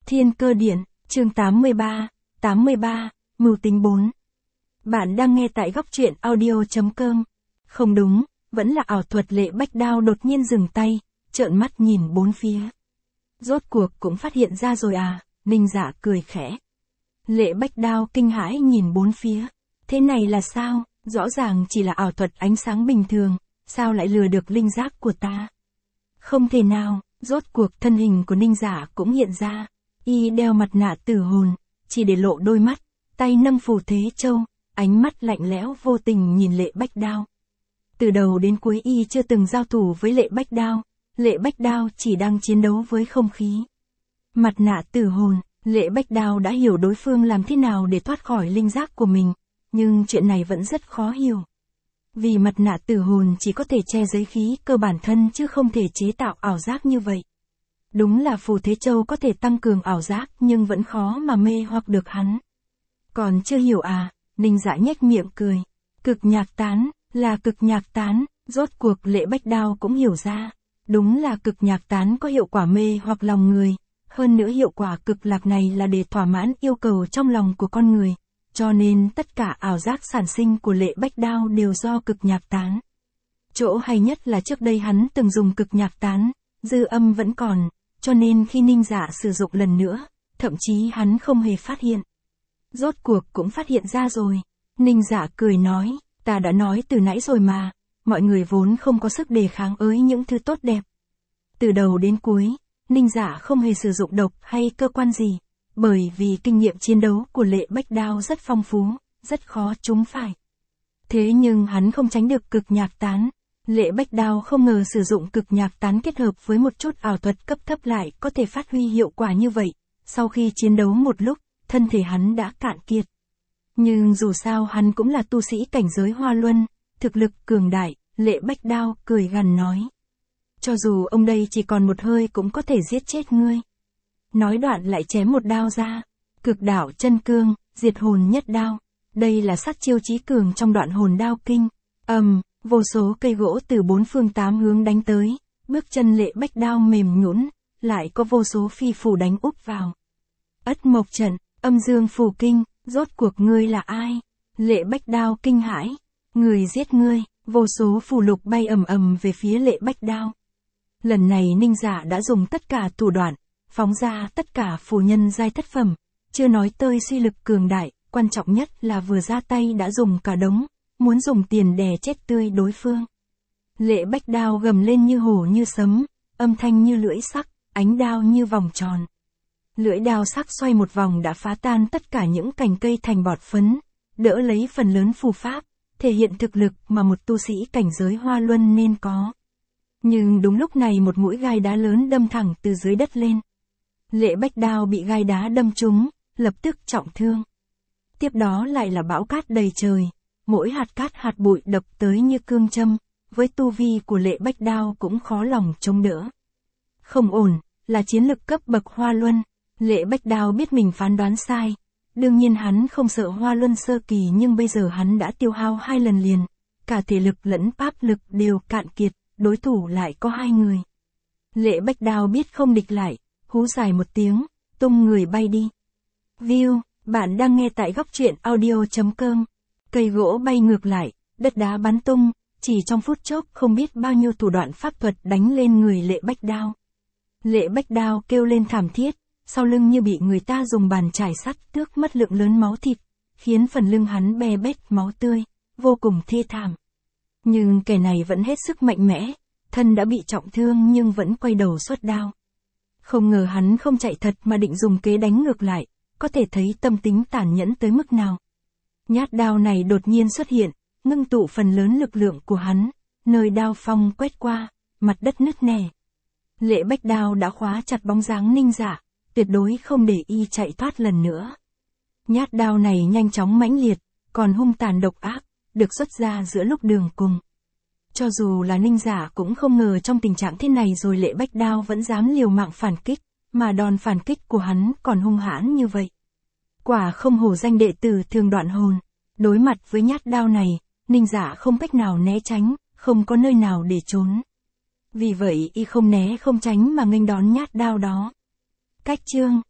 Thiên Cơ Điện, chương 83, Mưu tính 4. Bạn đang nghe tại góc truyện audio.com. Không đúng, vẫn là ảo thuật. Lệ Bách Đao đột nhiên dừng tay, trợn mắt nhìn bốn phía. Rốt cuộc cũng phát hiện ra rồi à, Ninh Dạ cười khẽ. Lệ Bách Đao kinh hãi nhìn bốn phía. Thế này là sao, rõ ràng chỉ là ảo thuật ánh sáng bình thường, sao lại lừa được linh giác của ta? Không thể nào, rốt cuộc thân hình của Ninh Dạ cũng hiện ra. Y đeo mặt nạ tử hồn, chỉ để lộ đôi mắt, tay nâng phù thế châu, ánh mắt lạnh lẽo vô tình nhìn Lệ Bách Đao. Từ đầu đến cuối y chưa từng giao thủ với Lệ Bách Đao, Lệ Bách Đao chỉ đang chiến đấu với không khí. Mặt nạ tử hồn, Lệ Bách Đao đã hiểu đối phương làm thế nào để thoát khỏi linh giác của mình, nhưng chuyện này vẫn rất khó hiểu. Vì mặt nạ tử hồn chỉ có thể che giấu khí cơ bản thân chứ không thể chế tạo ảo giác như vậy. Đúng là phù thế châu có thể tăng cường ảo giác nhưng vẫn khó mà mê hoặc được hắn. Còn chưa hiểu à, Ninh Dạ nhếch miệng cười. Cực nhạc tán, là cực nhạc tán, rốt cuộc Lệ Bách Đao cũng hiểu ra. Đúng là cực nhạc tán có hiệu quả mê hoặc lòng người. Hơn nữa hiệu quả cực lạc này là để thỏa mãn yêu cầu trong lòng của con người. Cho nên tất cả ảo giác sản sinh của Lệ Bách Đao đều do cực nhạc tán. Chỗ hay nhất là trước đây hắn từng dùng cực nhạc tán, dư âm vẫn còn, cho nên khi Ninh Dạ sử dụng lần nữa, thậm chí hắn không hề phát hiện. Rốt cuộc cũng phát hiện ra rồi. Ninh Dạ cười nói, ta đã nói từ nãy rồi mà, mọi người vốn không có sức đề kháng với những thứ tốt đẹp. Từ đầu đến cuối, Ninh Dạ không hề sử dụng độc hay cơ quan gì, bởi vì kinh nghiệm chiến đấu của Lệ Bách Đao rất phong phú, rất khó trúng phải. Thế nhưng hắn không tránh được cực nhạc tán. Lệ Bách Đao không ngờ sử dụng cực nhạc tán kết hợp với một chút ảo thuật cấp thấp lại có thể phát huy hiệu quả như vậy. Sau khi chiến đấu một lúc, thân thể hắn đã cạn kiệt. Nhưng dù sao hắn cũng là tu sĩ cảnh giới Hoa Luân, thực lực cường đại, Lệ Bách Đao cười gằn nói. Cho dù ông đây chỉ còn một hơi cũng có thể giết chết ngươi. Nói đoạn lại chém một đao ra. Cực đạo chân cương, diệt hồn nhất đao. Đây là sát chiêu chí cường trong đoạn hồn đao kinh. Vô số cây gỗ từ bốn phương tám hướng đánh tới, bước chân Lệ Bách Đao mềm nhũn, lại có vô số phi phù đánh úp vào. Ất mộc trận, âm dương phù kinh, rốt cuộc ngươi là ai? Lệ Bách Đao kinh hãi, người giết ngươi, vô số phù lục bay ầm ầm về phía Lệ Bách Đao. Lần này Ninh Dạ đã dùng tất cả thủ đoạn, phóng ra tất cả phù nhân giai thất phẩm, chưa nói tới suy lực cường đại, quan trọng nhất là vừa ra tay đã dùng cả đống. Muốn dùng tiền đè chết tươi đối phương. Lệ Bách Đao gầm lên như hổ như sấm, âm thanh như lưỡi sắc, ánh đao như vòng tròn. Lưỡi đao sắc xoay một vòng đã phá tan tất cả những cành cây thành bọt phấn, đỡ lấy phần lớn phù pháp, thể hiện thực lực mà một tu sĩ cảnh giới Hoa Luân nên có. Nhưng đúng lúc này một mũi gai đá lớn đâm thẳng từ dưới đất lên. Lệ Bách Đao bị gai đá đâm trúng, lập tức trọng thương. Tiếp đó lại là bão cát đầy trời. Mỗi hạt cát hạt bụi đập tới như cương châm, với tu vi của Lệ Bách Đao cũng khó lòng chống đỡ. Không ổn, là chiến lực cấp bậc Hoa Luân. Lệ Bách Đao biết mình phán đoán sai. Đương nhiên hắn không sợ Hoa Luân sơ kỳ nhưng bây giờ hắn đã tiêu hao 2 lần liền. Cả thể lực lẫn pháp lực đều cạn kiệt, đối thủ lại có 2 người. Lệ Bách Đao biết không địch lại, hú dài một tiếng, tung người bay đi. View, bạn đang nghe tại góc truyện audio.com. Cây gỗ bay ngược lại, đất đá bắn tung, chỉ trong phút chốc không biết bao nhiêu thủ đoạn pháp thuật đánh lên người Lệ Bách Đao. Lệ Bách Đao kêu lên thảm thiết, sau lưng như bị người ta dùng bàn chải sắt tước mất lượng lớn máu thịt, khiến phần lưng hắn be bét máu tươi, vô cùng thê thảm. Nhưng kẻ này vẫn hết sức mạnh mẽ, thân đã bị trọng thương nhưng vẫn quay đầu xuất đao. Không ngờ hắn không chạy thật mà định dùng kế đánh ngược lại, có thể thấy tâm tính tàn nhẫn tới mức nào. Nhát đao này đột nhiên xuất hiện, ngưng tụ phần lớn lực lượng của hắn, nơi đao phong quét qua, mặt đất nứt nẻ. Lệ Bách Đao đã khóa chặt bóng dáng Ninh Dạ, tuyệt đối không để y chạy thoát lần nữa. Nhát đao này nhanh chóng mãnh liệt, còn hung tàn độc ác, được xuất ra giữa lúc đường cùng. Cho dù là Ninh Dạ cũng không ngờ trong tình trạng thế này rồi Lệ Bách Đao vẫn dám liều mạng phản kích, mà đòn phản kích của hắn còn hung hãn như vậy. Quả không hổ danh đệ tử Thường Đoạn Hồn. Đối mặt với nhát đao này, Ninh Dạ không cách nào né tránh, không có nơi nào để trốn. Vì vậy y không né không tránh mà nghênh đón nhát đao đó. Cách chương